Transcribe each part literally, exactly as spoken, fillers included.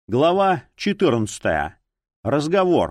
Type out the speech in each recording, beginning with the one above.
Глава четырнадцатая. Разговор.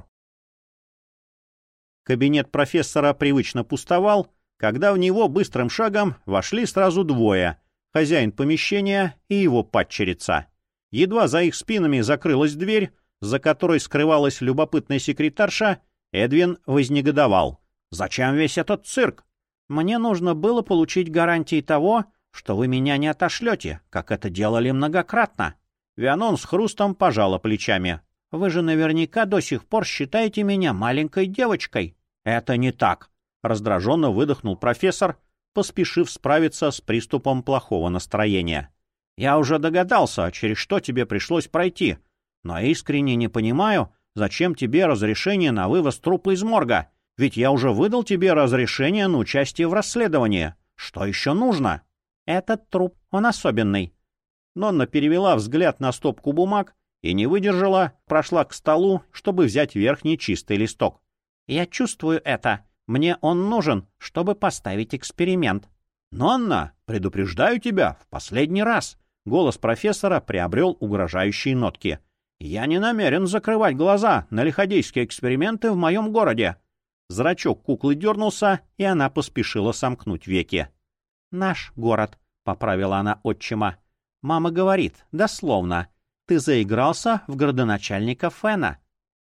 Кабинет профессора привычно пустовал, когда в него быстрым шагом вошли сразу двое — хозяин помещения и его падчерица. Едва за их спинами закрылась дверь, за которой скрывалась любопытная секретарша, Эдвин вознегодовал. «Зачем весь этот цирк? Мне нужно было получить гарантии того, что вы меня не отошлете, как это делали многократно». Вианон с хрустом пожала плечами. «Вы же наверняка до сих пор считаете меня маленькой девочкой». «Это не так», — раздраженно выдохнул профессор, поспешив справиться с приступом плохого настроения. «Я уже догадался, через что тебе пришлось пройти, но искренне не понимаю, зачем тебе разрешение на вывоз трупа из морга, ведь я уже выдал тебе разрешение на участие в расследовании. Что еще нужно?» «Этот труп, он особенный». Нонна перевела взгляд на стопку бумаг и не выдержала, прошла к столу, чтобы взять верхний чистый листок. «Я чувствую это. Мне он нужен, чтобы поставить эксперимент». «Нонна, предупреждаю тебя, в последний раз». Голос профессора приобрел угрожающие нотки. «Я не намерен закрывать глаза на лиходейские эксперименты в моем городе». Зрачок куклы дернулся, и она поспешила сомкнуть веки. «Наш город», — поправила она отчима. «Мама говорит, дословно, ты заигрался в градоначальника Фена».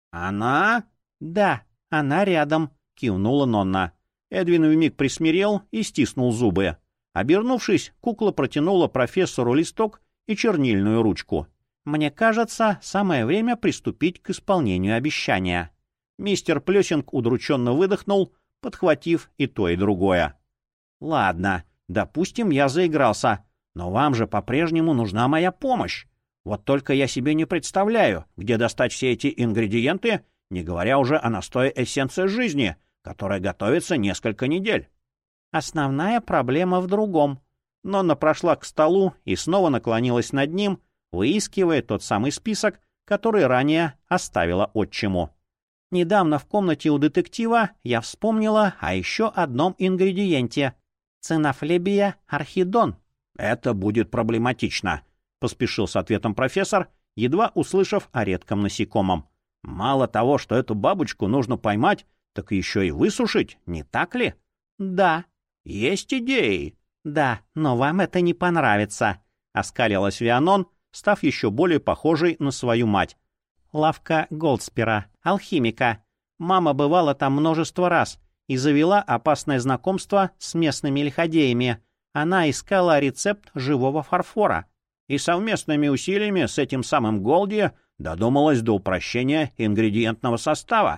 «Она?» «Да, она рядом», — кивнула Нонна. Эдвин вмиг присмирел и стиснул зубы. Обернувшись, кукла протянула профессору листок и чернильную ручку. «Мне кажется, самое время приступить к исполнению обещания». Мистер Плесинг удрученно выдохнул, подхватив и то, и другое. «Ладно, допустим, я заигрался. Но вам же по-прежнему нужна моя помощь. Вот только я себе не представляю, где достать все эти ингредиенты, не говоря уже о настое эссенции жизни, которая готовится несколько недель». «Основная проблема в другом». Нонна прошла к столу и снова наклонилась над ним, выискивая тот самый список, который ранее оставила отчиму. «Недавно в комнате у детектива я вспомнила о еще одном ингредиенте — цинофлебия орхидон». «Это будет проблематично», — поспешил с ответом профессор, едва услышав о редком насекомом. «Мало того, что эту бабочку нужно поймать, так еще и высушить, не так ли?» «Да». «Есть идеи». «Да, но вам это не понравится», — оскалилась Вианон, став еще более похожей на свою мать. «Лавка Голдспера, алхимика. Мама бывала там множество раз и завела опасное знакомство с местными лиходеями. Она искала рецепт живого фарфора и совместными усилиями с этим самым Голди додумалась до упрощения ингредиентного состава».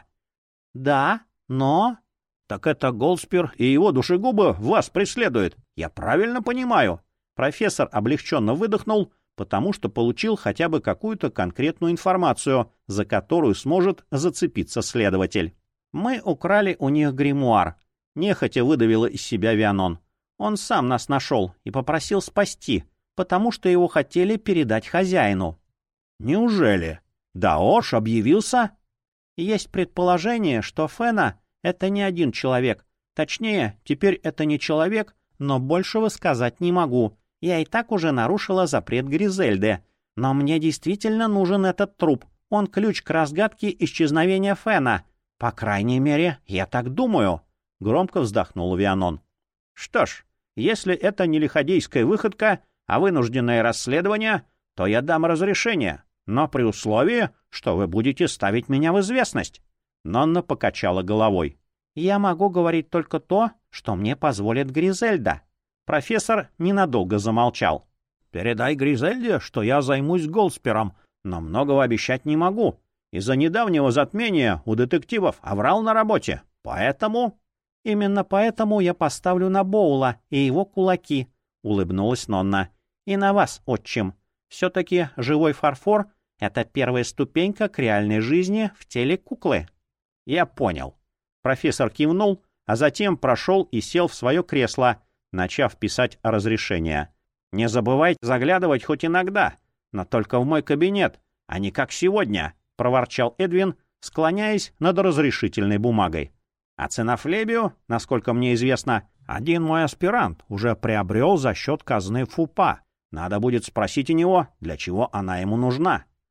«Да, но...» «Так это Голдспер и его душегубы вас преследуют. Я правильно понимаю?» Профессор облегченно выдохнул, потому что получил хотя бы какую-то конкретную информацию, за которую сможет зацепиться следователь. «Мы украли у них гримуар», — нехотя выдавила из себя Вианон. «Он сам нас нашел и попросил спасти, потому что его хотели передать хозяину». «Неужели? Даош объявился?» «Есть предположение, что Фена — это не один человек. Точнее, теперь это не человек, но большего сказать не могу. Я и так уже нарушила запрет Гризельды. Но мне действительно нужен этот труп. Он ключ к разгадке исчезновения Фена. По крайней мере, я так думаю», — громко вздохнул Вианон. «Что ж, если это не лиходейская выходка, а вынужденное расследование, то я дам разрешение, но при условии, что вы будете ставить меня в известность». Нонна покачала головой. «Я могу говорить только то, что мне позволит Гризельда». Профессор ненадолго замолчал. «Передай Гризельде, что я займусь Голдспером, но многого обещать не могу. Из-за недавнего затмения у детективов аврал на работе, поэтому...» «Именно поэтому я поставлю на Боула и его кулаки», — улыбнулась Нонна. «И на вас, отчим. Все-таки живой фарфор — это первая ступенька к реальной жизни в теле куклы». «Я понял». Профессор кивнул, а затем прошел и сел в свое кресло, начав писать разрешение. «Не забывайте заглядывать хоть иногда, но только в мой кабинет, а не как сегодня», — проворчал Эдвин, склоняясь над разрешительной бумагой. «А цинофлебию, насколько мне известно, один мой аспирант уже приобрел за счет казны ФУПа. Надо будет спросить у него, для чего она ему нужна».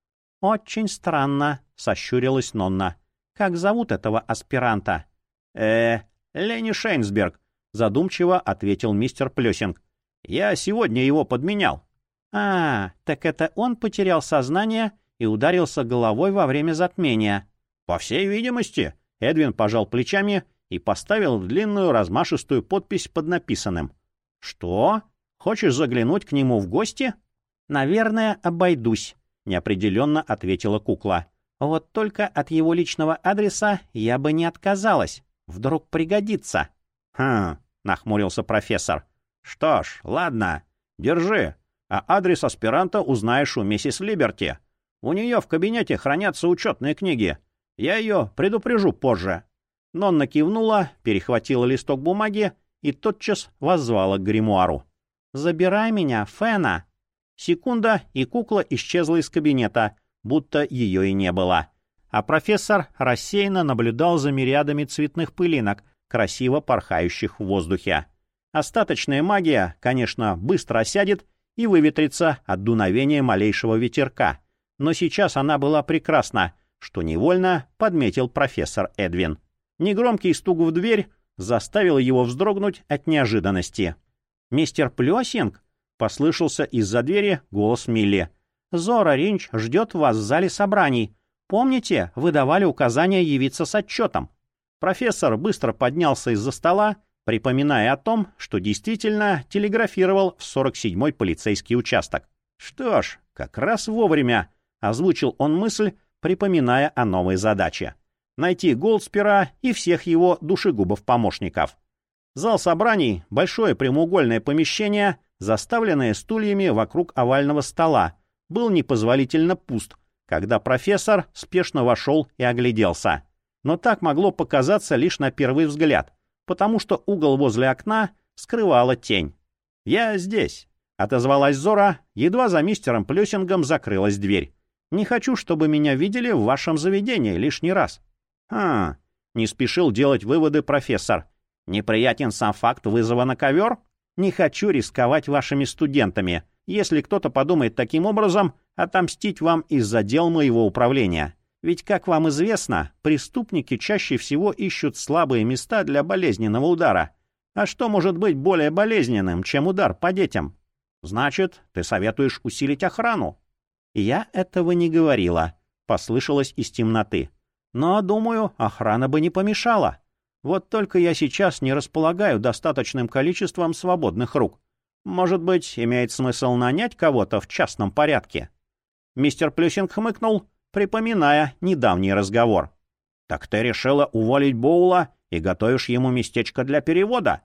«Очень странно», — сощурилась Нонна. «Как зовут этого аспиранта?» «Э, Ленни Шейнсберг», — задумчиво ответил мистер Плесинг. «Я сегодня его подменял». «А, так это он потерял сознание и ударился головой во время затмения». «По всей видимости», — Эдвин пожал плечами и поставил длинную размашистую подпись под написанным. «Что? Хочешь заглянуть к нему в гости?» «Наверное, обойдусь», — неопределенно ответила кукла. «Вот только от его личного адреса я бы не отказалась. Вдруг пригодится». «Хм», — нахмурился профессор. «Что ж, ладно, держи. А адрес аспиранта узнаешь у миссис Либерти. У нее в кабинете хранятся учетные книги. Я ее предупрежу позже». Нонна кивнула, перехватила листок бумаги и тотчас воззвала к гримуару. «Забирай меня, Фена!» Секунда, и кукла исчезла из кабинета, будто ее и не было. А профессор рассеянно наблюдал за мириадами цветных пылинок, красиво порхающих в воздухе. Остаточная магия, конечно, быстро осядет и выветрится от дуновения малейшего ветерка. Но сейчас она была прекрасна, что невольно подметил профессор Эдвин. Негромкий стук в дверь заставил его вздрогнуть от неожиданности. «Мистер Плесинг?» — послышался из-за двери голос Милли. «Зора Ринч ждет вас в зале собраний. Помните, вы давали указание явиться с отчетом?» Профессор быстро поднялся из-за стола, припоминая о том, что действительно телеграфировал в сорок седьмой полицейский участок. «Что ж, как раз вовремя», — озвучил он мысль, припоминая о новой задаче. Найти Голдспера и всех его душегубов-помощников. Зал собраний — большое прямоугольное помещение, заставленное стульями вокруг овального стола, был непозволительно пуст, когда профессор спешно вошел и огляделся. Но так могло показаться лишь на первый взгляд, потому что угол возле окна скрывала тень. «Я здесь», — отозвалась Зора, едва за мистером Плесингом закрылась дверь. «Не хочу, чтобы меня видели в вашем заведении лишний раз». «Хм», — не спешил делать выводы профессор. «Неприятен сам факт вызова на ковер? Не хочу рисковать вашими студентами, если кто-то подумает таким образом отомстить вам из-за дел моего управления. Ведь, как вам известно, преступники чаще всего ищут слабые места для болезненного удара. А что может быть более болезненным, чем удар по детям? Значит, ты советуешь усилить охрану?» «Я этого не говорила», — послышалось из темноты. «Но, думаю, охрана бы не помешала. Вот только я сейчас не располагаю достаточным количеством свободных рук. Может быть, имеет смысл нанять кого-то в частном порядке?» Мистер Плюсинг хмыкнул, припоминая недавний разговор. «Так ты решила уволить Боула и готовишь ему местечко для перевода?»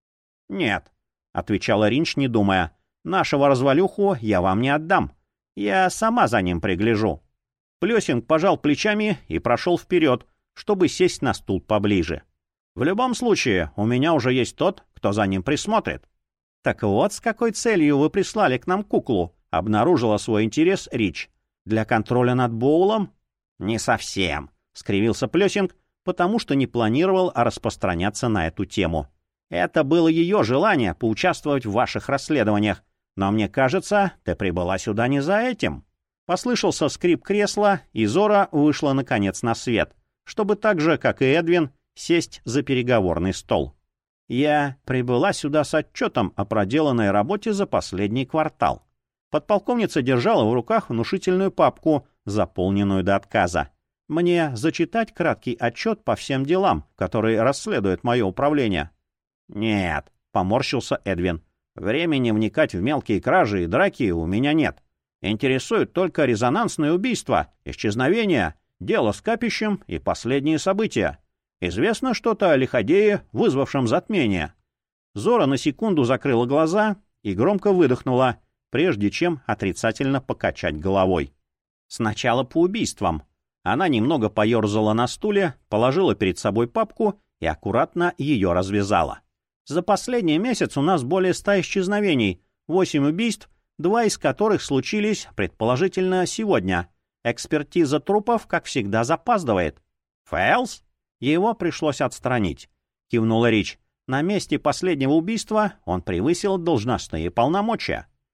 «Нет», — отвечала Ринч, не думая. «Нашего развалюху я вам не отдам. Я сама за ним пригляжу». Плесинг пожал плечами и прошел вперед, чтобы сесть на стул поближе. «В любом случае, у меня уже есть тот, кто за ним присмотрит». «Так вот, с какой целью вы прислали к нам куклу?» — обнаружила свой интерес Рич. «Для контроля над Боулом?» «Не совсем», — скривился Плесинг, потому что не планировал распространяться на эту тему. «Это было ее желание поучаствовать в ваших расследованиях, но мне кажется, ты прибыла сюда не за этим». Послышался скрип кресла, и Зора вышла наконец на свет, чтобы так же, как и Эдвин, сесть за переговорный стол. «Я прибыла сюда с отчетом о проделанной работе за последний квартал». Подполковница держала в руках внушительную папку, заполненную до отказа. «Мне зачитать краткий отчет по всем делам, которые расследует мое управление?» «Нет», — поморщился Эдвин. «Времени вникать в мелкие кражи и драки у меня нет. Интересуют только резонансные убийства, исчезновения, дело с капищем и последние события. Известно что-то о лиходее, вызвавшем затмение». Зора на секунду закрыла глаза и громко выдохнула, прежде чем отрицательно покачать головой. «Сначала по убийствам». Она немного поерзала на стуле, положила перед собой папку и аккуратно ее развязала. «За последний месяц у нас более ста исчезновений, восемь убийств, два из которых случились, предположительно, сегодня. Экспертиза трупов, как всегда, запаздывает». «Фэлс?» «Его пришлось отстранить», — кивнула Рич. «На месте последнего убийства он превысил должностные полномочия».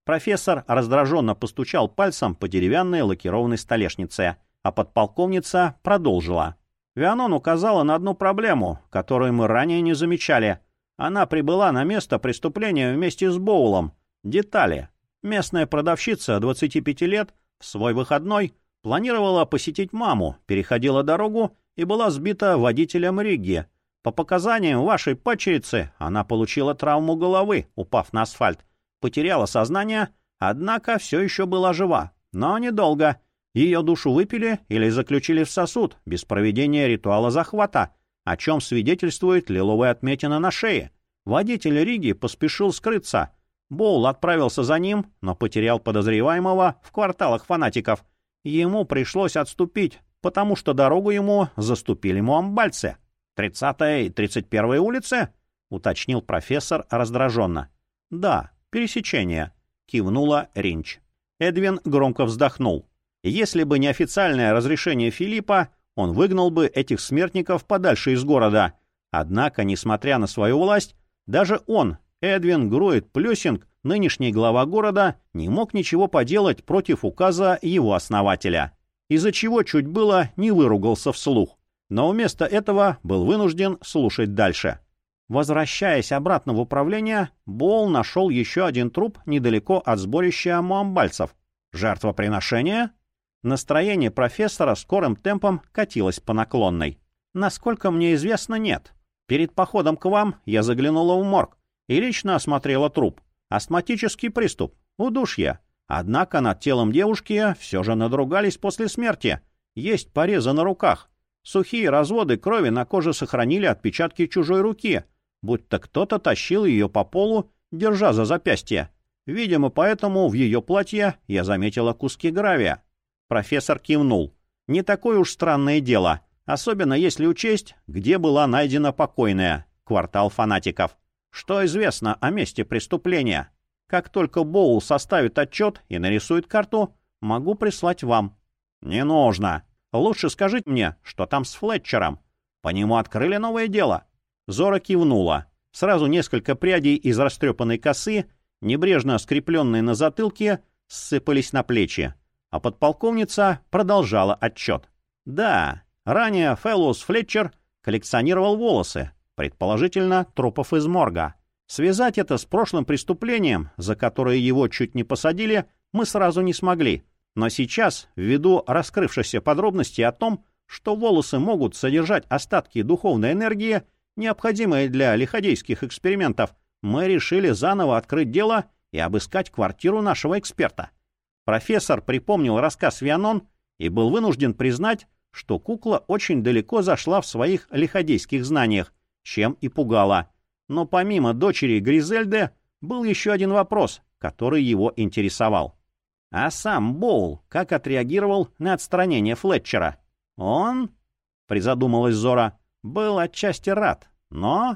Профессор раздраженно постучал пальцем по деревянной лакированной столешнице, а подполковница продолжила. Вианон указала на одну проблему, которую мы ранее не замечали. Она прибыла на место преступления вместе с Боулом. Детали. Местная продавщица двадцати пяти лет в свой выходной планировала посетить маму, переходила дорогу и была сбита водителем Ригги. По показаниям вашей падчерицы, она получила травму головы, упав на асфальт. Потеряла сознание, однако все еще была жива. Но недолго. Ее душу выпили или заключили в сосуд без проведения ритуала захвата, о чем свидетельствует лиловая отметина на шее. Водитель Риги поспешил скрыться. Боул отправился за ним, но потерял подозреваемого в кварталах фанатиков. Ему пришлось отступить, потому что дорогу ему заступили муамбальцы. «Тридцатая и тридцать первая улицы?» — уточнил профессор раздраженно. «Да, пересечение», — кивнула Ринч. Эдвин громко вздохнул. Если бы не официальное разрешение Филиппа, он выгнал бы этих смертников подальше из города. Однако, несмотря на свою власть, даже он, Эдвин Груит Плюсинг, нынешний глава города, не мог ничего поделать против указа его основателя, из-за чего чуть было не выругался вслух. Но вместо этого был вынужден слушать дальше. Возвращаясь обратно в управление, Боул нашел еще один труп недалеко от сборища муамбальцев. Жертвоприношение? Настроение профессора скорым темпом катилось по наклонной. Насколько мне известно, нет. Перед походом к вам я заглянула в морг и лично осмотрела труп. Астматический приступ, удушье. Однако над телом девушки все же надругались после смерти. Есть порезы на руках. Сухие разводы крови на коже сохранили отпечатки чужой руки, будто кто-то тащил ее по полу, держа за запястье. Видимо, поэтому в ее платье я заметила куски гравия. Профессор кивнул. Не такое уж странное дело, особенно если учесть, где была найдена покойная, квартал фанатиков. Что известно о месте преступления? Как только Боул составит отчет и нарисует карту, могу прислать вам. Не нужно. Лучше скажите мне, что там с Флетчером. По нему открыли новое дело. Зора кивнула. Сразу несколько прядей из растрепанной косы, небрежно скрепленные на затылке, ссыпались на плечи. А подполковница продолжала отчет. Да, ранее Фэллоус Флетчер коллекционировал волосы, предположительно, трупов из морга. Связать это с прошлым преступлением, за которое его чуть не посадили, мы сразу не смогли. Но сейчас, ввиду раскрывшихся подробностей о том, что волосы могут содержать остатки духовной энергии, необходимые для лиходейских экспериментов, мы решили заново открыть дело и обыскать квартиру нашего эксперта. Профессор припомнил рассказ Вианон и был вынужден признать, что кукла очень далеко зашла в своих лиходейских знаниях, чем и пугала. Но помимо дочери Гризельды был еще один вопрос, который его интересовал. А сам Боул как отреагировал на отстранение Флетчера? Он, призадумалась Зора, был отчасти рад, но...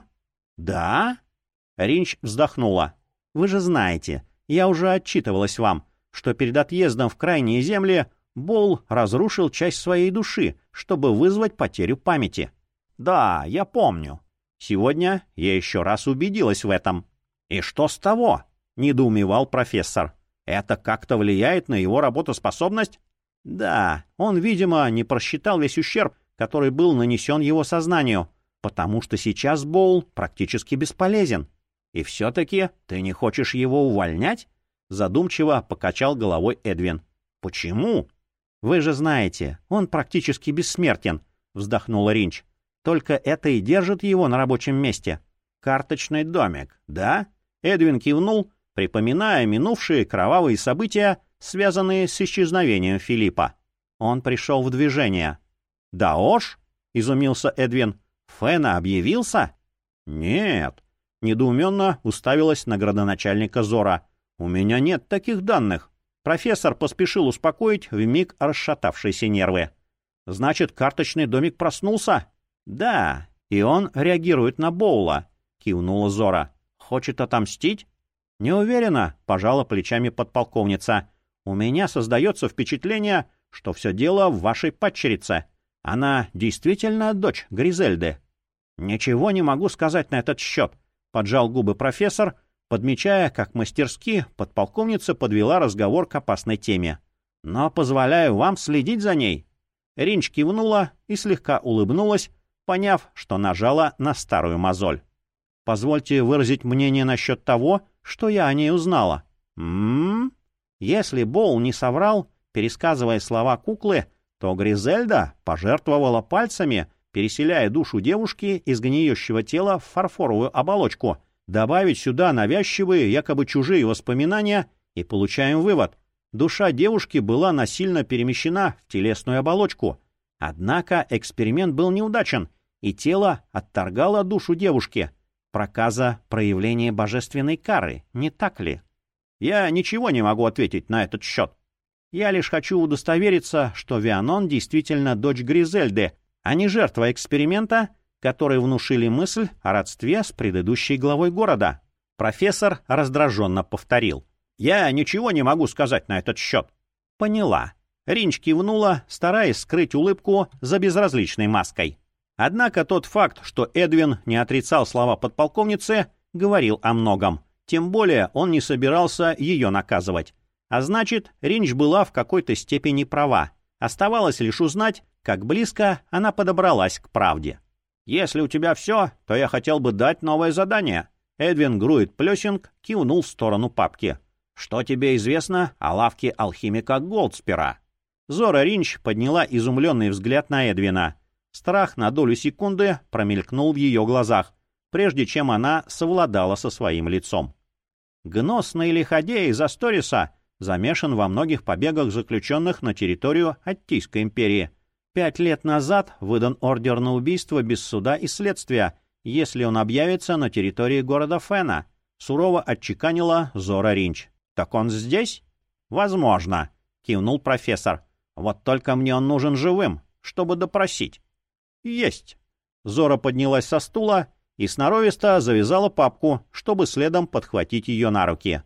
Да? Ринч вздохнула. Вы же знаете, я уже отчитывалась вам, что перед отъездом в крайние земли Боул разрушил часть своей души, чтобы вызвать потерю памяти. Да, я помню. Сегодня я еще раз убедилась в этом. И что с того? Недоумевал профессор. Это как-то влияет на его работоспособность? Да, он, видимо, не просчитал весь ущерб, который был нанесен его сознанию, потому что сейчас Боул практически бесполезен. И все-таки ты не хочешь его увольнять? Задумчиво покачал головой Эдвин. Почему? Вы же знаете, он практически бессмертен, вздохнула Ринч. Только это и держит его на рабочем месте. Карточный домик, да? Эдвин кивнул, припоминая минувшие кровавые события, связанные с исчезновением Филиппа. Он пришел в движение. «Да уж?» — изумился Эдвин. «Фена объявился?» «Нет», — недоуменно уставилась на градоначальника Зора. «У меня нет таких данных». Профессор поспешил успокоить вмиг расшатавшиеся нервы. «Значит, карточный домик проснулся?» «Да, и он реагирует на Боула», — кивнула Зора. «Хочет отомстить?» «Не уверена», — пожала плечами подполковница. «У меня создается впечатление, что все дело в вашей падчерице. Она действительно дочь Гризельды?» «Ничего не могу сказать на этот счет», — поджал губы профессор, подмечая, как мастерски подполковница подвела разговор к опасной теме. «Но позволяю вам следить за ней». Ринч кивнула и слегка улыбнулась, поняв, что нажала на старую мозоль. «Позвольте выразить мнение насчет того, что я о ней узнала». «М-м-м». Если Боул не соврал, пересказывая слова куклы, то Гризельда пожертвовала пальцами, переселяя душу девушки из гниющего тела в фарфоровую оболочку. Добавить сюда навязчивые, якобы чужие воспоминания, и получаем вывод. Душа девушки была насильно перемещена в телесную оболочку. Однако эксперимент был неудачен, и тело отторгало душу девушки. Проказа — проявление божественной кары, не так ли? Я ничего не могу ответить на этот счет. Я лишь хочу удостовериться, что Вианон действительно дочь Гризельды, а не жертва эксперимента, который внушили мысль о родстве с предыдущей главой города. Профессор раздраженно повторил. «Я ничего не могу сказать на этот счет». «Поняла». Ринч кивнула, стараясь скрыть улыбку за безразличной маской. Однако тот факт, что Эдвин не отрицал слова подполковницы, говорил о многом. Тем более он не собирался ее наказывать. А значит, Ринч была в какой-то степени права. Оставалось лишь узнать, как близко она подобралась к правде. «Если у тебя все, то я хотел бы дать новое задание». Эдвин Груит-Плесинг кивнул в сторону папки. «Что тебе известно о лавке алхимика Голдспера?» Зора Ринч подняла изумленный взгляд на Эдвина. Страх на долю секунды промелькнул в ее глазах, прежде чем она совладала со своим лицом. Гносный лиходей из Асториса замешан во многих побегах заключенных на территорию Аттийской империи. Пять лет назад выдан ордер на убийство без суда и следствия, если он объявится на территории города Фена, сурово отчеканила Зора Ринч. «Так он здесь?» «Возможно», — кивнул профессор. «Вот только мне он нужен живым, чтобы допросить». «Есть». Зора поднялась со стула и сноровисто завязала папку, чтобы следом подхватить ее на руки.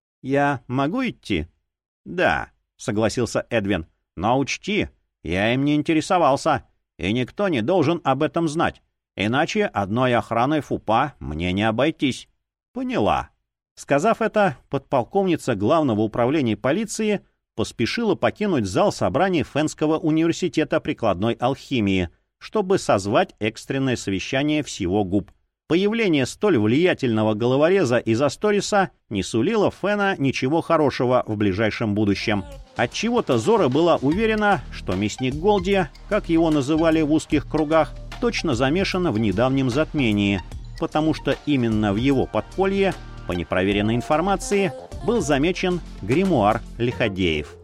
«Я могу идти?» «Да», — согласился Эдвин. «Но учти, я им не интересовался, и никто не должен об этом знать, иначе одной охраной ФУПа мне не обойтись». «Поняла». Сказав это, подполковница Главного управления полиции поспешила покинуть зал собраний Фенского университета прикладной алхимии, чтобы созвать экстренное совещание всего ГУП. Появление столь влиятельного головореза из Асториса не сулило Фена ничего хорошего в ближайшем будущем. Отчего-то Зора была уверена, что мясник Голди, как его называли в узких кругах, точно замешан в недавнем затмении, потому что именно в его подполье, по непроверенной информации, был замечен гримуар Лиходеев.